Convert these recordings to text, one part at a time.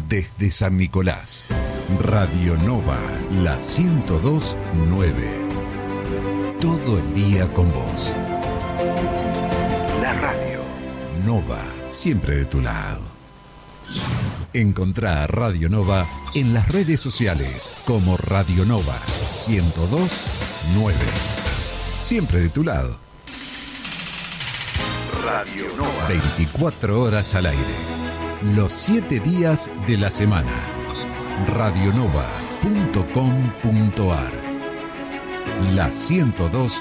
desde San Nicolás. Radio Nova, la 102.9. Todo el día con vos. La radio. Nova, siempre de tu lado. Encontrá a Radio Nova en las redes sociales como Radio Nova 102.9. Siempre de tu lado. Radio Nova. 24 horas al aire. Los 7 días de la semana. radionova.com.ar. La 102.9.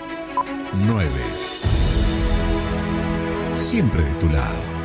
Siempre de tu lado.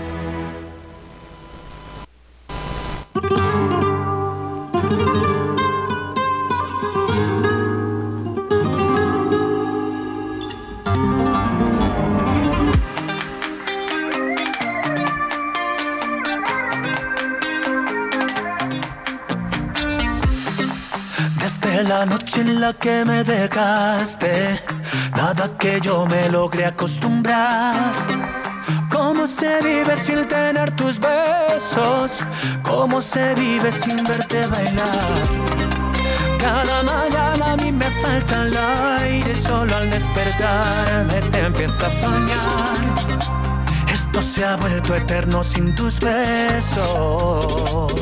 La noche en la que me dejaste, nada que yo me logré acostumbrar. ¿Cómo se vive sin tener tus besos? ¿Cómo se vive sin verte bailar? Cada mañana a mí me falta el aire, solo al despertarme te empiezo a soñar. Esto se ha vuelto eterno sin tus besos.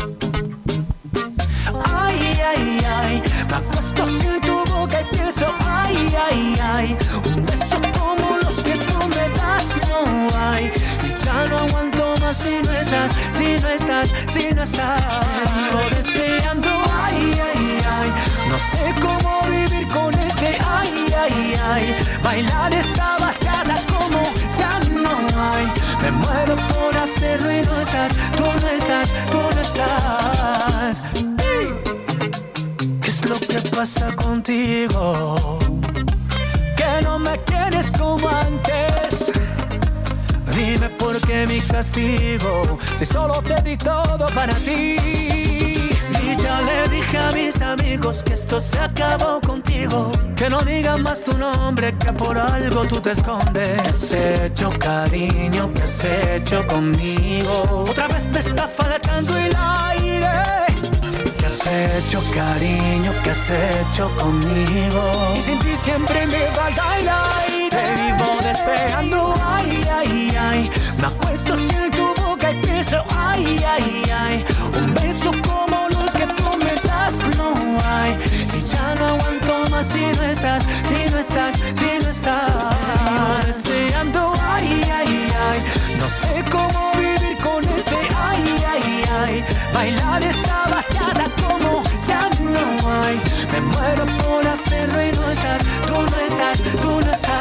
Ay, ay, ay, me acuesto sin tu boca y pienso, ay, ay, ay, un beso como los que tú me das no hay. Y ya no aguanto más si no estás, si no estás, si no estás. Sigo deseando, ay, ay, ay, no sé cómo vivir con ese, ay, ay, ay. Bailar esta bachata como ya no hay. Me muero por hacerlo y no estás, tú no estás, tú no estás. ¿Qué es lo que pasa contigo? Que no me quieres como antes. Dime por qué mi castigo, si solo te di todo para ti. Y ya le dije a mis amigos que esto se acabó contigo. Que no digan más tu nombre, que por algo tú te escondes. ¿Qué has hecho, cariño? ¿Qué has hecho conmigo? Otra vez me está faltando el aire. ¿Qué has hecho, cariño? ¿Qué has hecho conmigo? Y sin ti siempre me falta el aire. Te vivo deseando, ay, ay, ay. Me acuesto sin tu boca y pienso, ay, ay, ay. Un beso como los que tú me das no hay. Y ya no aguanto más si no estás, si no estás, si no estás. Te vivo deseando, ay, ay, ay. No sé cómo vivir con ese, ay, ay, ay. Bailar esta bachata como ya no hay. Me muero por hacerlo y no estás, tú no estás, tú no estás.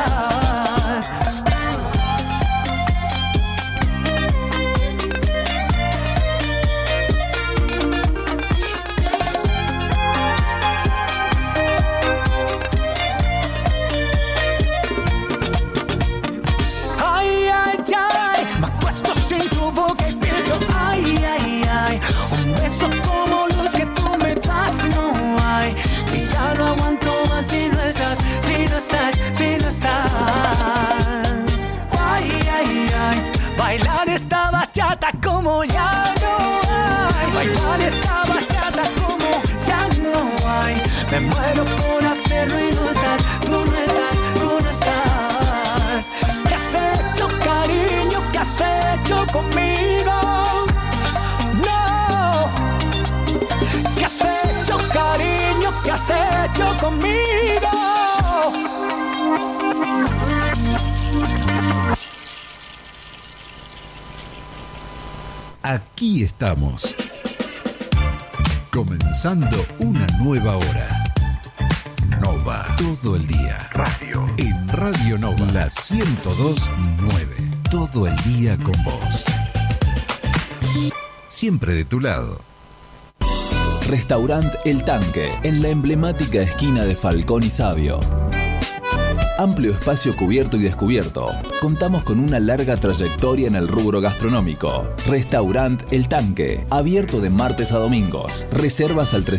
Ay, ay, ay, me acuesto sin tu boca y pienso, ay, ay, ay. Un beso como los que tú me das no hay. Y ya no aguanto más si no estás, si no estás, si no estás. Ay, ay, ay, bailar esta bachata como ya no hay. Bailar esta bachata como ya no hay. Me muero por hacerlo y no estás, tú no estás, tú no estás. ¿Qué has hecho, cariño? ¿Qué has hecho conmigo? No. ¿Qué has hecho, cariño? ¿Qué has hecho conmigo? Aquí estamos, comenzando una nueva hora. Nova, todo el día. Radio. En Radio Nova, la 102.9. Todo el día con vos. Siempre de tu lado. Restaurant El Tanque, en la emblemática esquina de Falcón y Sabio. Amplio espacio cubierto y descubierto. Contamos con una larga trayectoria en el rubro gastronómico. Restaurant El Tanque, abierto de martes a domingos. Reservas al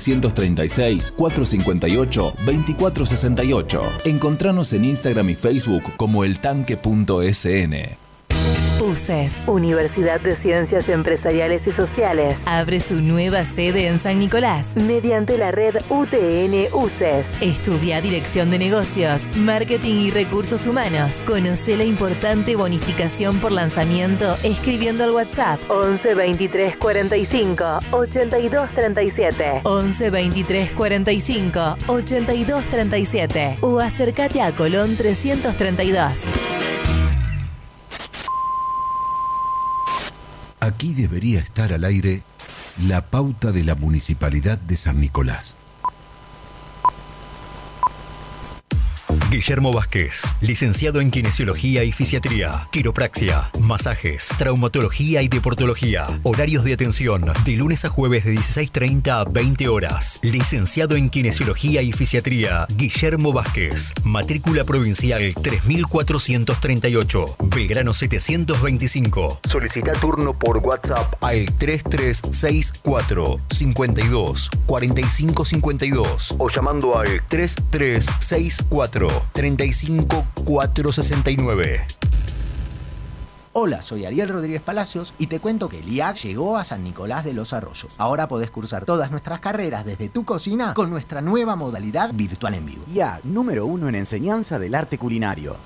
335-458-2468. Encontranos en Instagram y Facebook como eltanque.sn. UCES, Universidad de Ciencias Empresariales y Sociales, abre su nueva sede en San Nicolás mediante la red UTN UCES. Estudia Dirección de Negocios, Marketing y Recursos Humanos. Conoce la importante bonificación por lanzamiento escribiendo al WhatsApp 11 23 45 82 37, 11 23 45 82 37 o acércate a Colón 332. Aquí debería estar al aire la pauta de la Municipalidad de San Nicolás. Guillermo Vázquez, licenciado en Kinesiología y Fisiatría, Quiropraxia, Masajes, Traumatología y Deportología. Horarios de atención de lunes a jueves de 16:30 a 20 horas. Licenciado en Kinesiología y Fisiatría, Guillermo Vázquez. Matrícula provincial 3438, Belgrano 725. Solicita turno por WhatsApp al 3364 52 45 52 o llamando al 3364 35469. Hola, soy Ariel Rodríguez Palacios y te cuento que el IAC llegó a San Nicolás de los Arroyos. Ahora podés cursar todas nuestras carreras desde tu cocina con nuestra nueva modalidad virtual en vivo. IAC, número 1 en enseñanza del arte culinario.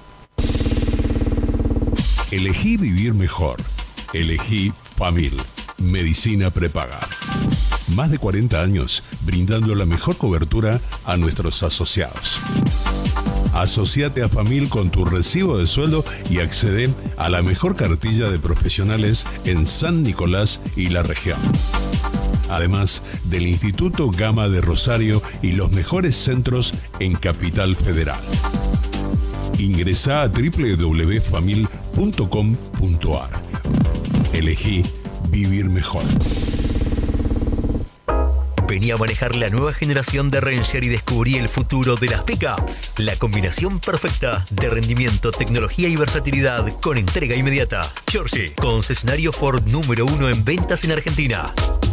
Elegí vivir mejor. Elegí Famil. Medicina prepaga. Más de 40 años brindando la mejor cobertura a nuestros asociados. Asociate a Famil con tu recibo de sueldo y accede a la mejor cartilla de profesionales en San Nicolás y la región. Además del Instituto Gama de Rosario y los mejores centros en Capital Federal. Ingresá a www.famil.com.ar. Elegí vivir mejor. Vení a manejar la nueva generación de Ranger y descubrí el futuro de las pickups. La combinación perfecta de rendimiento, tecnología y versatilidad con entrega inmediata. Georgie, concesionario Ford número 1 en ventas en Argentina.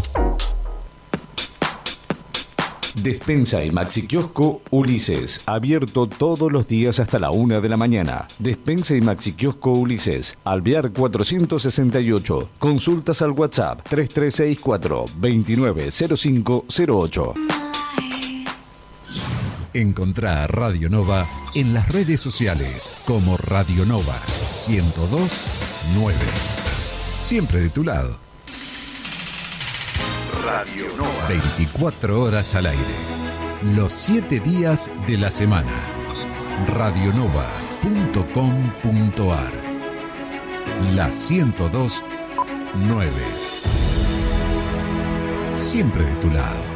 Despensa y Maxi Kiosco Ulises, abierto todos los días hasta la 1 de la mañana. Despensa y Maxi Kiosco Ulises, Alvear 468. Consultas al WhatsApp 3364 290508. Encontrá a Radio Nova en las redes sociales como Radio Nova 1029. Siempre de tu lado. Radio Nova. 24 horas al aire. Los 7 días de la semana. radionova.com.ar. La 1029. Siempre de tu lado.